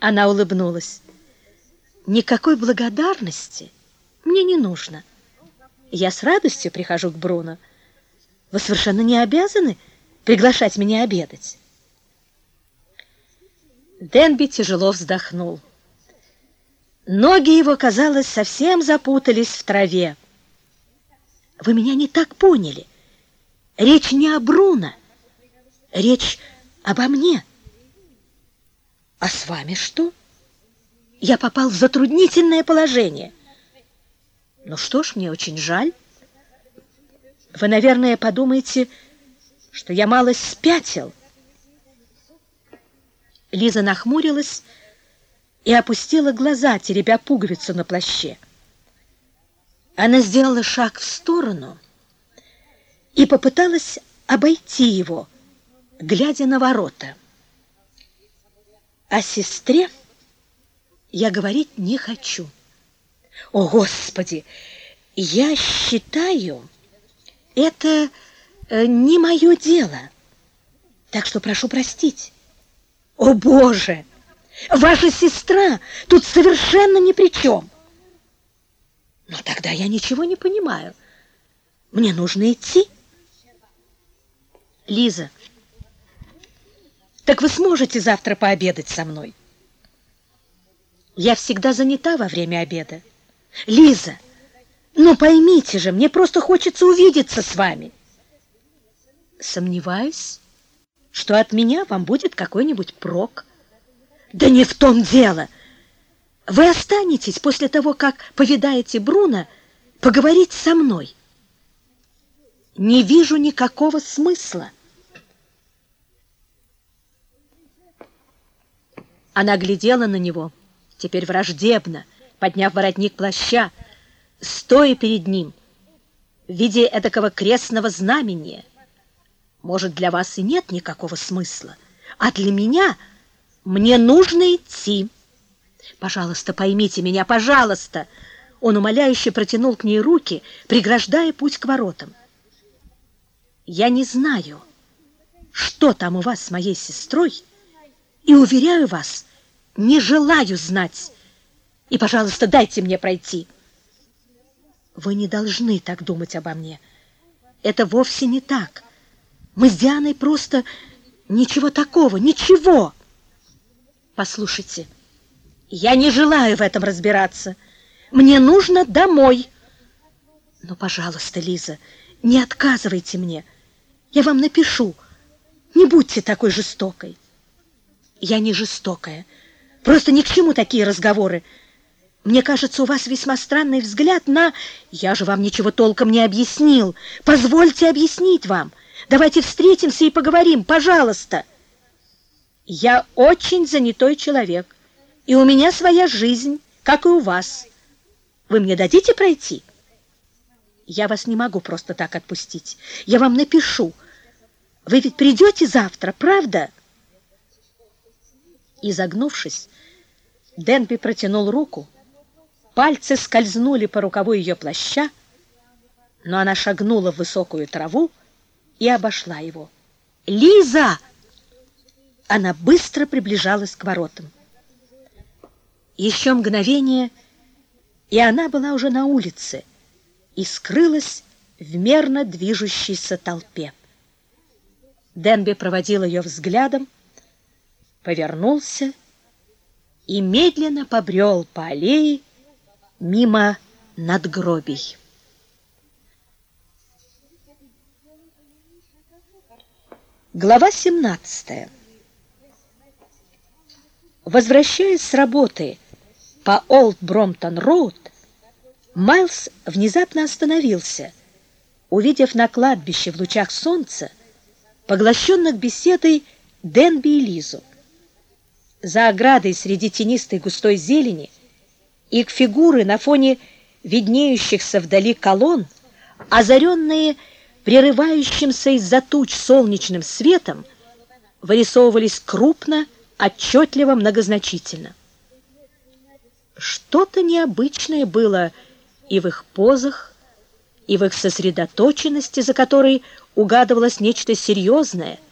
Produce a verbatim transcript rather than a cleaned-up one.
Она улыбнулась. Никакой благодарности мне не нужно. Я с радостью прихожу к Бруно. Вы совершенно не обязаны приглашать меня обедать. Денби тяжело вздохнул. Ноги его, казалось, совсем запутались в траве. Вы меня не так поняли. Речь не о Бруно. Речь обо мне. А с вами что? Я попал в затруднительное положение. Ну что ж, мне очень жаль. Вы, наверное, подумаете, что я малость спятил. Лиза нахмурилась и опустила глаза, теребя пуговицу на плаще. Она сделала шаг в сторону и попыталась обойти его, глядя на ворота. О сестре я говорить не хочу. О, Господи! Я считаю, это э, не мое дело. Так что прошу простить. О, Боже! Ваша сестра тут совершенно ни при чем. Но тогда я ничего не понимаю. Мне нужно идти. Лиза, так вы сможете завтра пообедать со мной? Я всегда занята во время обеда. Лиза, ну поймите же, мне просто хочется увидеться с вами. Сомневаюсь, что от меня вам будет какой-нибудь прок. Да не в том дело. Вы останетесь после того, как повидаете Бруно, поговорить со мной. Не вижу никакого смысла. Она глядела на него, теперь враждебно, подняв воротник плаща, стоя перед ним, в виде этакого крестного знамения. Может, для вас и нет никакого смысла, а для меня мне нужно идти. Пожалуйста, поймите меня, пожалуйста. Он умоляюще протянул к ней руки, преграждая путь к воротам. Я не знаю, что там у вас с моей сестрой, и, уверяю вас, не желаю знать. И, пожалуйста, дайте мне пройти. Вы не должны так думать обо мне. Это вовсе не так. Мы с Дианой просто... Ничего такого, ничего. Послушайте, я не желаю в этом разбираться. Мне нужно домой. Но, пожалуйста, Лиза, не отказывайте мне. Я вам напишу. Не будьте такой жестокой. Я не жестокая. Просто ни к чему такие разговоры. Мне кажется, у вас весьма странный взгляд на... Я же вам ничего толком не объяснил. Позвольте объяснить вам. Давайте встретимся и поговорим, пожалуйста. Я очень занятой человек, и у меня своя жизнь, как и у вас. Вы мне дадите пройти? Я вас не могу просто так отпустить. Я вам напишу. Вы ведь придете завтра, правда? Изогнувшись, Денби протянул руку. Пальцы скользнули по рукаву ее плаща, но она шагнула в высокую траву и обошла его. «Лиза!» Она быстро приближалась к воротам. Еще мгновение, и она была уже на улице и скрылась в мерно движущейся толпе. Денби проводил ее взглядом, повернулся и медленно побрел по аллее мимо надгробий. Глава семнадцатая. Возвращаясь с работы по Олд Бромптон-роуд, Майлз внезапно остановился, увидев на кладбище в лучах солнца поглощенных беседой Денби и Лизу. За оградой среди тенистой густой зелени их фигуры на фоне виднеющихся вдали колонн, озаренные прерывающимся из-за туч солнечным светом, вырисовывались крупно, отчетливо, многозначительно. Что-то необычное было и в их позах, и в их сосредоточенности, за которой угадывалось нечто серьезное,